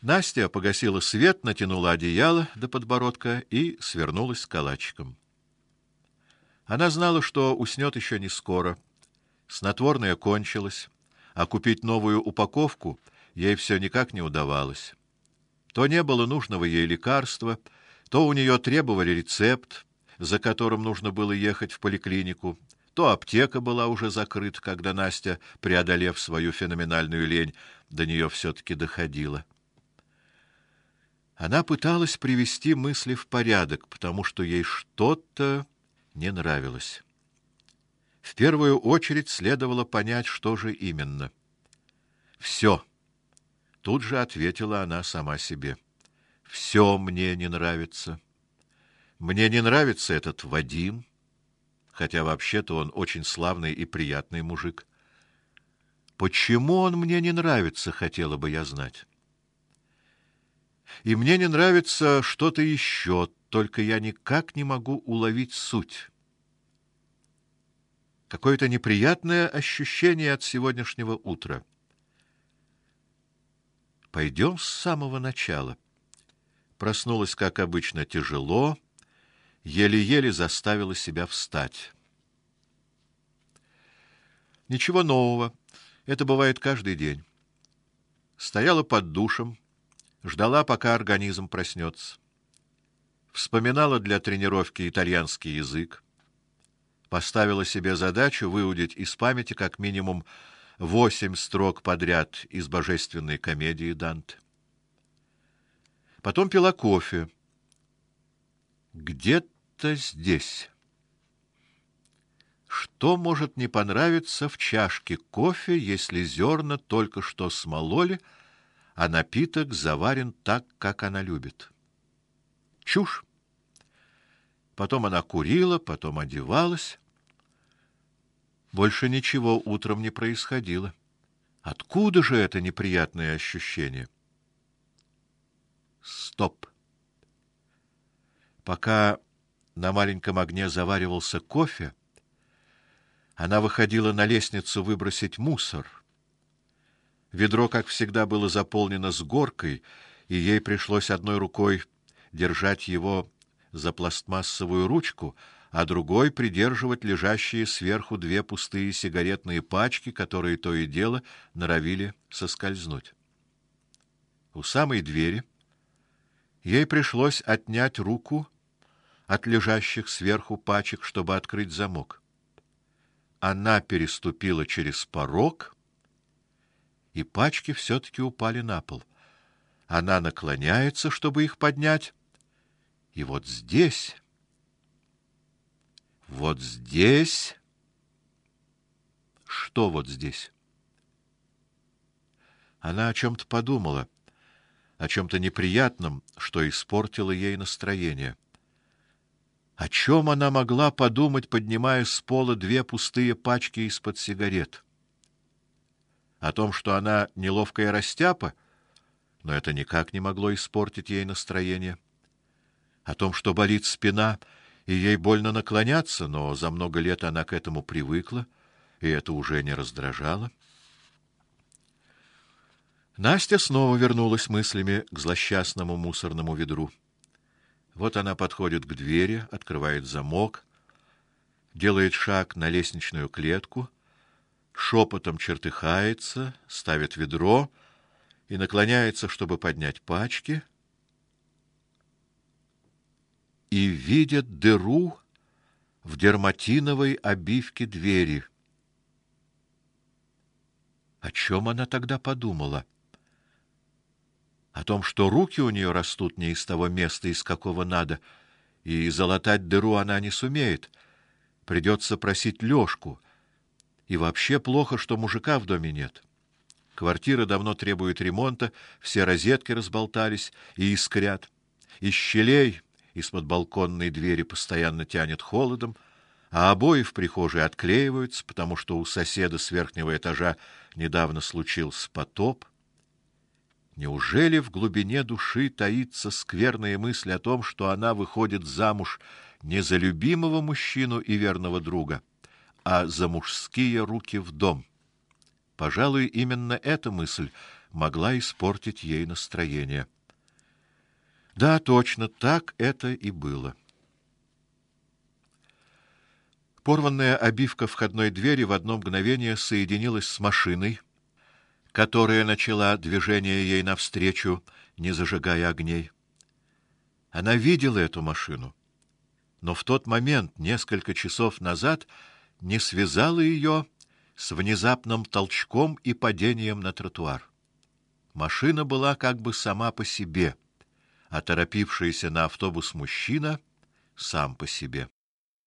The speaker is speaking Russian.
Настя погасила свет, натянула одеяло до подбородка и свернулась калачиком. Она знала, что уснёт ещё не скоро. Снотворное кончилось, а купить новую упаковку ей всё никак не удавалось. То не было нужного ей лекарства, то у неё требовали рецепт, за которым нужно было ехать в поликлинику, то аптека была уже закрыта, когда Настя, преодолев свою феноменальную лень, до неё всё-таки доходила. Она пыталась привести мысли в порядок, потому что ей что-то не нравилось. В первую очередь следовало понять, что же именно. Всё. Тут же ответила она сама себе. Всё мне не нравится. Мне не нравится этот Вадим, хотя вообще-то он очень славный и приятный мужик. Почему он мне не нравится, хотела бы я знать. И мне не нравится что-то ещё, только я никак не могу уловить суть. Какое-то неприятное ощущение от сегодняшнего утра. Пойдём с самого начала. Проснулась, как обычно, тяжело, еле-еле заставила себя встать. Ничего нового. Это бывает каждый день. Стояла под душем, ждала, пока организм проснётся. Вспоминала для тренировки итальянский язык. Поставила себе задачу выудить из памяти как минимум 8 строк подряд из божественной комедии Данте. Потом пила кофе. Где-то здесь. Что может не понравиться в чашке кофе, если зерна только что смололи, а напиток заварен так, как она любит? Чушь. Потом она курила, потом одевалась. Больше ничего утром не происходило. Откуда же это неприятное ощущение? Стоп. Пока на маленьком огне заваривался кофе, она выходила на лестницу выбросить мусор. Ведро, как всегда, было заполнено с горкой, и ей пришлось одной рукой держать его за пластмассовую ручку, а другой придерживать лежащие сверху 2 пустые сигаретные пачки, которые то и дело норовили соскользнуть. У самой двери ей пришлось отнять руку от лежащих сверху пачек, чтобы открыть замок. Она переступила через порог, и пачки все-таки упали на пол. Она наклоняется, чтобы их поднять, и вот здесь... Что вот здесь? Она о чем-то подумала, о чем-то неприятном, что испортило ей настроение. О чем она могла подумать, поднимая с пола 2 пустые пачки из-под сигарет? О том, что она неловкая растяпа, но это никак не могло испортить ей настроение. О том, что болит спина, и ей больно наклоняться, но за много лет она к этому привыкла, и это уже не раздражало. Настя снова вернулась мыслями к злосчастному мусорному ведру. Вот она подходит к двери, открывает замок, делает шаг на лестничную клетку, шепотом чертыхается, ставит ведро и наклоняется, чтобы поднять пачки, и видит дыру в дерматиновой обивке двери. О чем она тогда подумала? О том, что руки у нее растут не из того места, из какого надо, и залатать дыру она не сумеет. Придется просить Лёшку. И вообще плохо, что мужика в доме нет. Квартира давно требует ремонта, все розетки разболтались и искрят. Из щелей из-под балконной двери постоянно тянет холодом, а обои в прихожей отклеиваются, потому что у соседа с верхнего этажа недавно случился потоп. Неужели в глубине души таится скверная мысль о том, что она выходит замуж не за любимого мужчину и верного друга, а за мужские руки в дом? Пожалуй, именно эта мысль могла испортить ей настроение. Да, точно, так это и было. Порванная обивка входной двери в одно мгновение соединилась с машиной, которая начала движение ей навстречу, не зажигая огней. Она видела эту машину, но в тот момент, несколько часов назад, не связала ее с внезапным толчком и падением на тротуар. Машина была как бы сама по себе, а торопившийся на автобус мужчина сам по себе.